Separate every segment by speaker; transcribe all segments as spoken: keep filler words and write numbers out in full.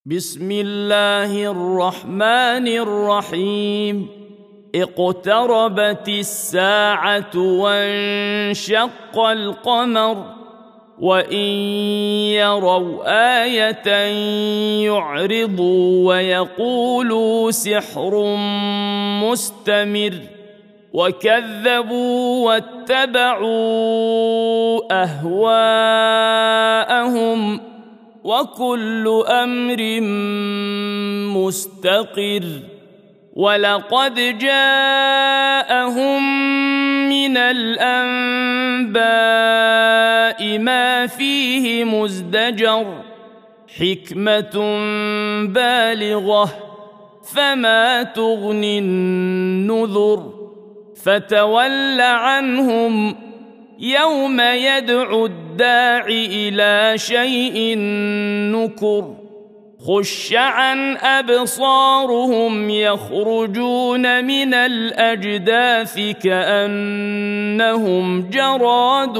Speaker 1: بسم الله الرحمن الرحيم. اقتربت الساعة وانشق القمر وإن يروا آية يعرضوا ويقولوا سحر مستمر وكذبوا واتبعوا أهواءهم وكل أمر مستقر. ولقد جاءهم من الأنباء ما فيه مزدجر حكمة بالغة فما تغني النذر. فتول عنهم يوم يدعو الداع إلى شيء نكر. خش عن أبصارهم يخرجون من الأجداث كأنهم جراد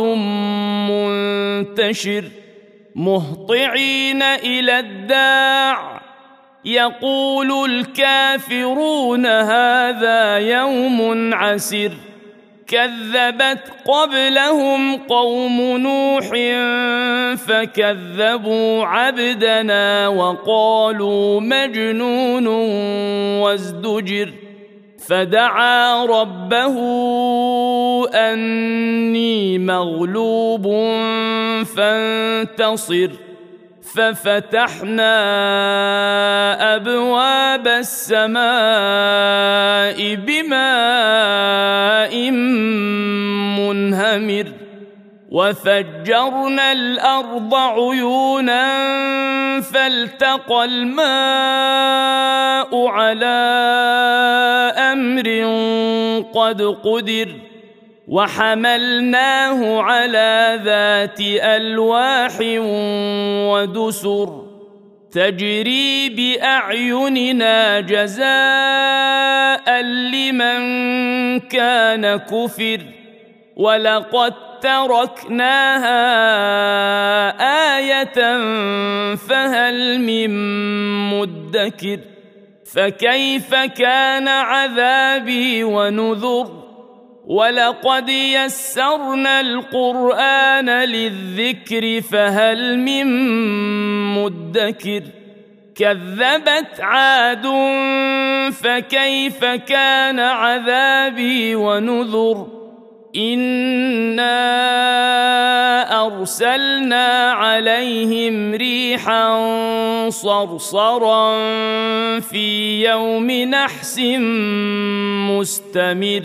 Speaker 1: منتشر مهطعين إلى الداع يقول الكافرون هذا يوم عسر. كذبت قبلهم قوم نوح فكذبوا عبدنا وقالوا مجنون وازدجر. فدعا ربه أني مغلوب فانتصر. ففتحنا أبواب السماء بماء منهمر وفجرنا الأرض عيونا فالتقى الماء على أمر قد قدر. وحملناه على ذات ألواح ودسر تجري بأعيننا جزاء لمن كان كفر. ولقد تركناها آية فهل من مدكر. فكيف كان عذابي ونذر. ولقد يسرنا القرآن للذكر فهل من مدكر. كذبت عاد فكيف كان عذابي ونذر. إنا أرسلنا عليهم ريحا صرصرا في يوم نحس مستمر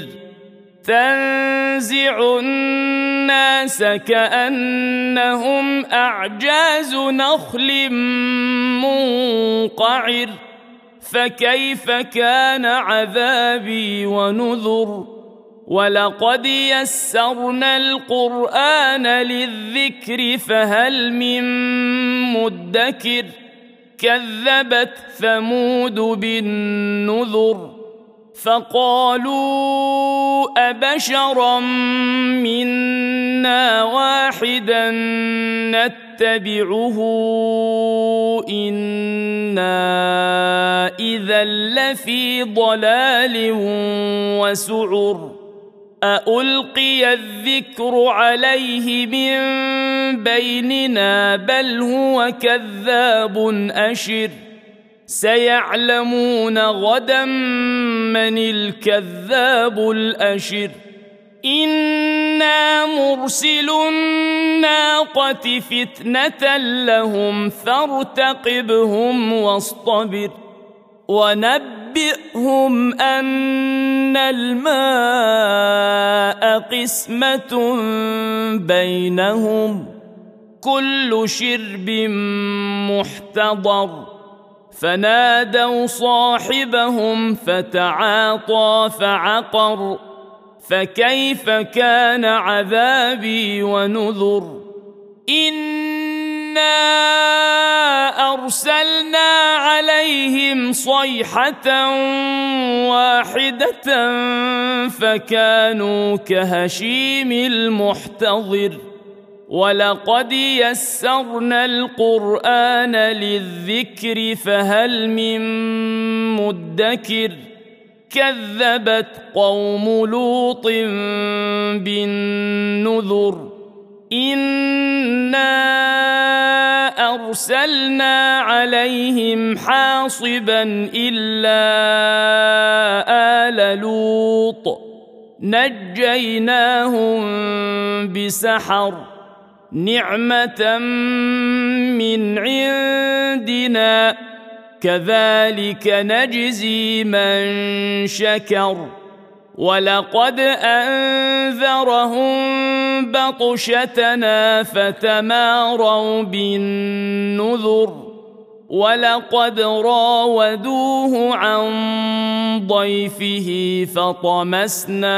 Speaker 1: تنزع الناس كأنهم أعجاز نخل منقعر. فكيف كان عذابي ونذر. ولقد يسرنا القرآن للذكر فهل من مدكر. كذبت ثمود بالنذر فقالوا أبشرا منا واحدا نتبعه إنا إذا لفي ضلال وسعر. أألقي الذكر عليه من بيننا بل هو كذاب أشر. سيعلمون غدا من الكذاب الأشر. إنا مرسل الناقة فتنة لهم فارتقبهم واصطبر. ونبئهم أن الماء قسمة بينهم كل شرب محتضر. فنادوا صاحبهم فتعاطى فعقر. فكيف كان عذابي ونذر. إنا أرسلنا عليهم صيحة واحدة فكانوا كهشيم المحتضر. ولقد يسرنا القرآن للذكر فهل من مدكر كذبت قوم لوط بالنذر إنا أرسلنا عليهم حاصبا إلا آل لوط نجيناهم بسحر نعمة من عندنا كذلك نجزي من شكر ولقد أنذرهم بطشتنا فتماروا بالنذر ولقد راودوه عن ضيفه فطمسنا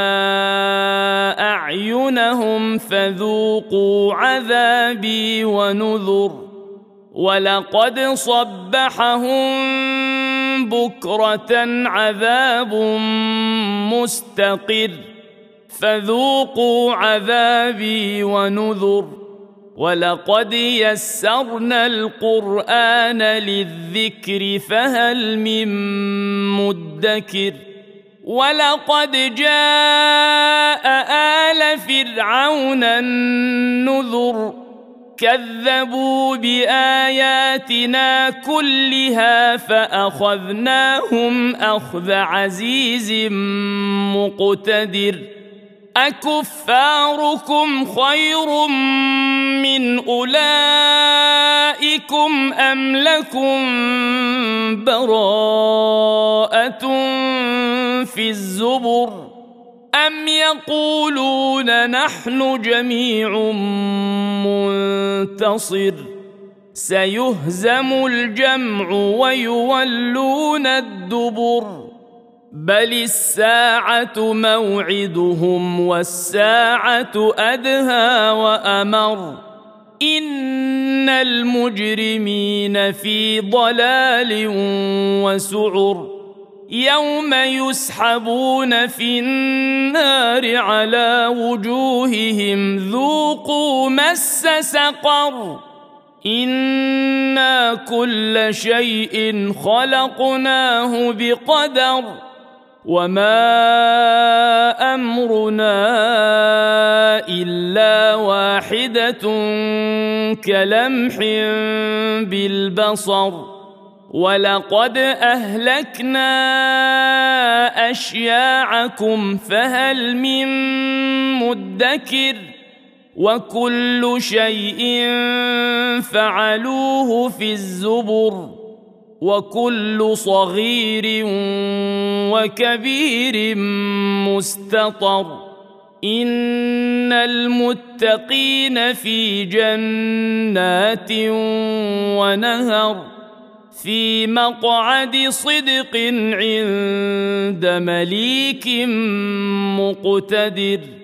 Speaker 1: أعينهم فذوقوا عذابي ونذر ولقد صبحهم بكرة عذاب مستقر فذوقوا عذابي ونذر ولقد يسرنا القرآن للذكر فهل من مدكر ولقد جاء آل فرعون النذر كذبوا بآياتنا كلها فأخذناهم أخذ عزيز مقتدر أكفاركم خير من أولئكم أم لكم براءة في الزبر أم يقولون نحن جميع منتصر سيهزم الجمع ويولون الدبر بل الساعة موعدهم والساعة أدهى وأمر إن المجرمين في ضلال وسعر يوم يسحبون في النار على وجوههم ذوقوا مس سقر إنا كل شيء خلقناه بقدر وما أمرنا إلا واحدة كلمح بالبصر ولقد أهلكنا أشياعكم فهل من مدكر وكل شيء فعلوه في الزبر وكل صغير وكبير مستطر إن المتقين في جنات ونهر في مقعد صدق عند مليك مقتدر